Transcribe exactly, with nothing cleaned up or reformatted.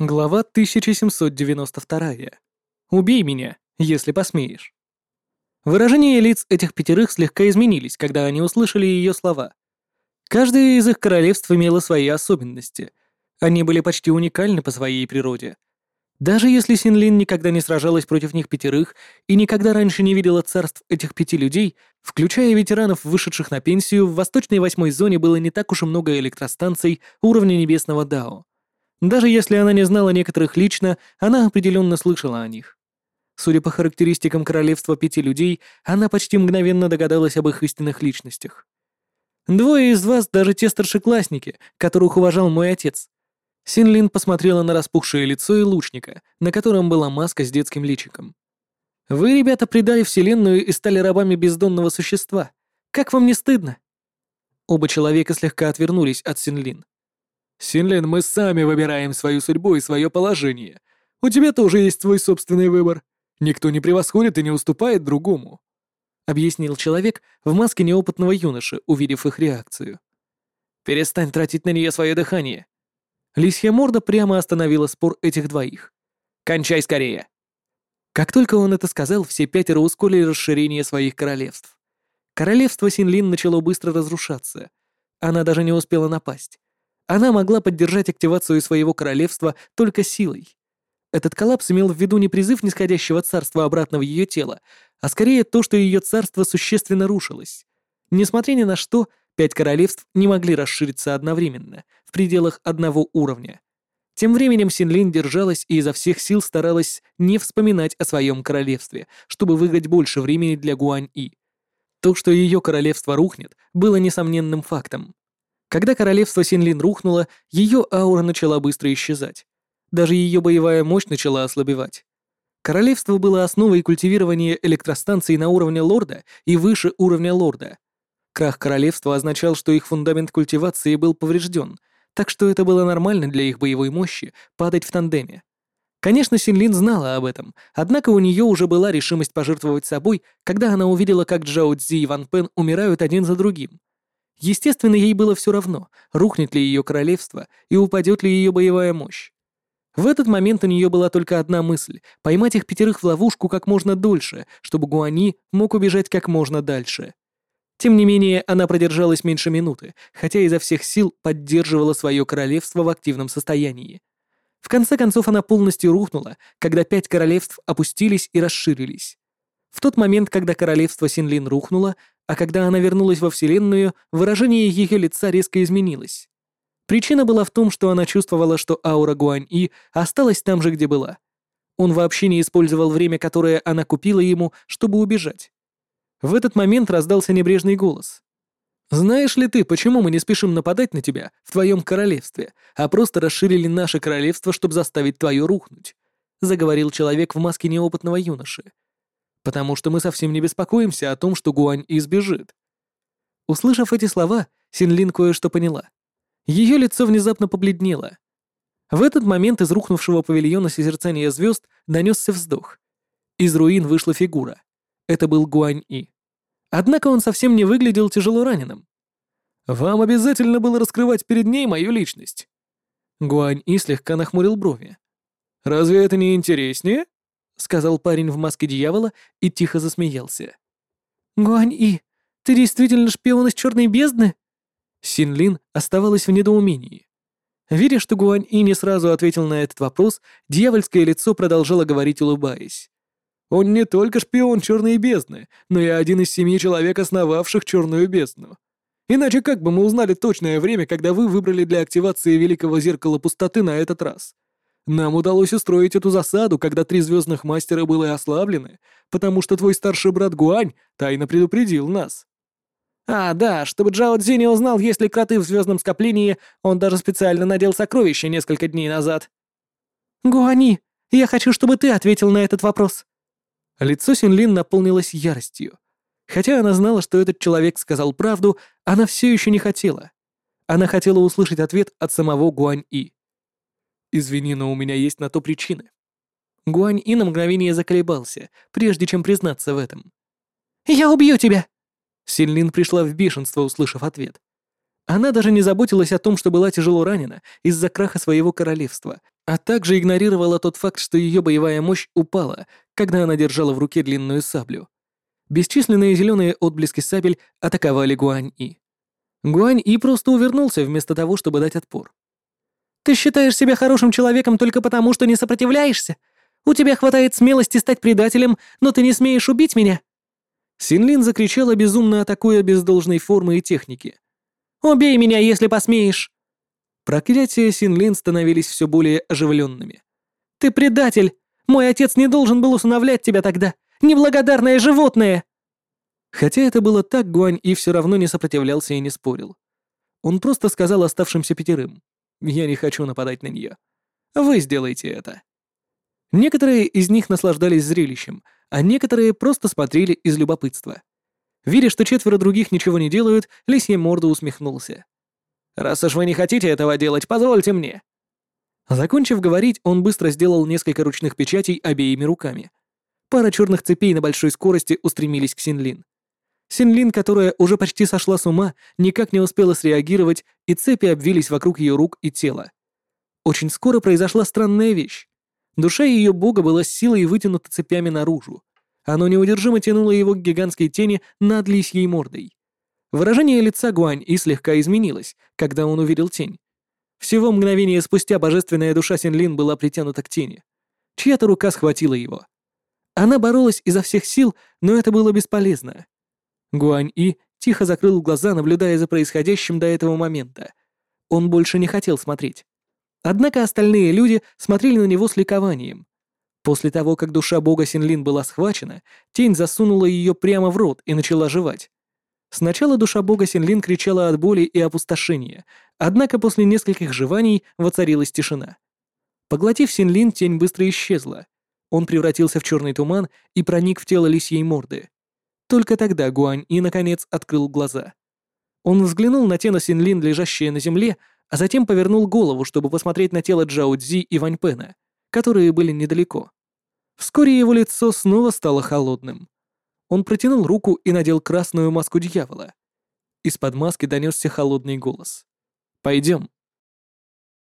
Глава тысяча семьсот девяносто два. «Убей меня, если посмеешь». Выражения лиц этих пятерых слегка изменились, когда они услышали ее слова. Каждое из их королевств имело свои особенности. Они были почти уникальны по своей природе. Даже если Синлин никогда не сражалась против них пятерых и никогда раньше не видела царств этих пяти людей, включая ветеранов, вышедших на пенсию, в Восточной восьмой зоне было не так уж и много электростанций уровня Небесного Дао. Даже если она не знала некоторых лично, она определенно слышала о них. Судя по характеристикам королевства пяти людей, она почти мгновенно догадалась об их истинных личностях. Двое из вас даже те старшеклассники, которых уважал мой отец. Синлин посмотрела на распухшее лицо и лучника, на котором была маска с детским личиком. Вы, ребята, предали вселенную и стали рабами бездонного существа. Как вам не стыдно? Оба человека слегка отвернулись от Синлин. «Синлин, мы сами выбираем свою судьбу и свое положение. У тебя тоже есть свой собственный выбор. Никто не превосходит и не уступает другому», — объяснил человек в маске неопытного юноши, увидев их реакцию. «Перестань тратить на нее свое дыхание». Лисья морда прямо остановила спор этих двоих. «Кончай скорее!» Как только он это сказал, все пятеро ускорили расширение своих королевств. Королевство Синлин начало быстро разрушаться. Она даже не успела напасть. Она могла поддержать активацию своего королевства только силой. Этот коллапс имел в виду не призыв нисходящего царства обратно в ее тело, а скорее то, что ее царство существенно рушилось. Несмотря ни на что, пять королевств не могли расшириться одновременно, в пределах одного уровня. Тем временем Синлин держалась и изо всех сил старалась не вспоминать о своем королевстве, чтобы выиграть больше времени для Гуань-И. То, что ее королевство рухнет, было несомненным фактом. Когда королевство Синлин рухнуло, ее аура начала быстро исчезать. Даже ее боевая мощь начала ослабевать. Королевство было основой культивирования электростанций на уровне лорда и выше уровня лорда. Крах королевства означал, что их фундамент культивации был поврежден, так что это было нормально для их боевой мощи падать в тандеме. Конечно, Синлин знала об этом, однако у нее уже была решимость пожертвовать собой, когда она увидела, как Джао Цзи и Ван Пен умирают один за другим. Естественно, ей было все равно, рухнет ли ее королевство и упадет ли ее боевая мощь. В этот момент у нее была только одна мысль — поймать их пятерых в ловушку как можно дольше, чтобы Гуани мог убежать как можно дальше. Тем не менее, она продержалась меньше минуты, хотя изо всех сил поддерживала свое королевство в активном состоянии. В конце концов, она полностью рухнула, когда пять королевств опустились и расширились. В тот момент, когда королевство Синлин рухнуло, а когда она вернулась во Вселенную, выражение ее лица резко изменилось. Причина была в том, что она чувствовала, что аура Гуань-И осталась там же, где была. Он вообще не использовал время, которое она купила ему, чтобы убежать. В этот момент раздался небрежный голос. «Знаешь ли ты, почему мы не спешим нападать на тебя в твоем королевстве, а просто расширили наше королевство, чтобы заставить твое рухнуть?» — заговорил человек в маске неопытного юноши. «Потому что мы совсем не беспокоимся о том, что Гуань-И сбежит». Услышав эти слова, Синлин кое-что поняла. Ее лицо внезапно побледнело. В этот момент из рухнувшего павильона созерцания звезд донесся вздох. Из руин вышла фигура. Это был Гуань-И. Однако он совсем не выглядел тяжело раненым. «Вам обязательно было раскрывать перед ней мою личность». Гуань-И слегка нахмурил брови. «Разве это не интереснее?» — сказал парень в маске дьявола и тихо засмеялся. «Гуань-И, ты действительно шпион из Черной бездны?» Синлин оставалась в недоумении. Видя, что Гуань-И не сразу ответил на этот вопрос, дьявольское лицо продолжало говорить, улыбаясь. «Он не только шпион Черной бездны, но и один из семи человек, основавших Черную бездну. Иначе как бы мы узнали точное время, когда вы выбрали для активации Великого Зеркала Пустоты на этот раз? Нам удалось устроить эту засаду, когда три звездных мастера были ослаблены, потому что твой старший брат Гуань тайно предупредил нас». «А, да, чтобы Джао Цзи не узнал, есть ли кроты в звездном скоплении, он даже специально надел сокровища несколько дней назад». «Гуани, я хочу, чтобы ты ответил на этот вопрос». Лицо Синлин наполнилось яростью. Хотя она знала, что этот человек сказал правду, она все еще не хотела. Она хотела услышать ответ от самого Гуань-И. «Извини, но у меня есть на то причины». Гуань-И на мгновение заколебался, прежде чем признаться в этом. «Я убью тебя!» Синлин пришла в бешенство, услышав ответ. Она даже не заботилась о том, что была тяжело ранена из-за краха своего королевства, а также игнорировала тот факт, что ее боевая мощь упала, когда она держала в руке длинную саблю. Бесчисленные зеленые отблески сабель атаковали Гуань-И. Гуань-И просто увернулся вместо того, чтобы дать отпор. «Ты считаешь себя хорошим человеком только потому, что не сопротивляешься? У тебя хватает смелости стать предателем, но ты не смеешь убить меня?» Синлин закричала, безумно атакуя без должной формы и техники. «Убей меня, если посмеешь!» Проклятия Синлин становились все более оживленными. «Ты предатель! Мой отец не должен был усыновлять тебя тогда! Неблагодарное животное!» Хотя это было так, Гуань-И все равно не сопротивлялся и не спорил. Он просто сказал оставшимся пятерым: «Я не хочу нападать на нее. Вы сделайте это». Некоторые из них наслаждались зрелищем, а некоторые просто смотрели из любопытства. Видя, что четверо других ничего не делают, Лисья морда усмехнулся. «Раз уж вы не хотите этого делать, позвольте мне». Закончив говорить, он быстро сделал несколько ручных печатей обеими руками. Пара черных цепей на большой скорости устремились к Синлин. Синлин, которая уже почти сошла с ума, никак не успела среагировать, и цепи обвились вокруг ее рук и тела. Очень скоро произошла странная вещь. Душа ее бога была с силой вытянута цепями наружу. Оно неудержимо тянуло его к гигантской тени над лисьей мордой. Выражение лица Гуань-И слегка изменилось, когда он увидел тень. Всего мгновение спустя божественная душа Синлин была притянута к тени. Чья-то рука схватила его. Она боролась изо всех сил, но это было бесполезно. Гуань-И тихо закрыл глаза, наблюдая за происходящим до этого момента. Он больше не хотел смотреть. Однако остальные люди смотрели на него с ликованием. После того, как душа бога Синлин была схвачена, тень засунула ее прямо в рот и начала жевать. Сначала душа бога Синлин кричала от боли и опустошения, однако после нескольких жеваний воцарилась тишина. Поглотив Синлин, тень быстро исчезла. Он превратился в черный туман и проник в тело лисьей морды. Только тогда Гуань-И наконец открыл глаза. Он взглянул на тело Синлин, лежащее на земле, а затем повернул голову, чтобы посмотреть на тело Джао Цзи и Вань Пэна, которые были недалеко. Вскоре его лицо снова стало холодным. Он протянул руку и надел красную маску дьявола. Из-под маски донесся холодный голос. «Пойдем».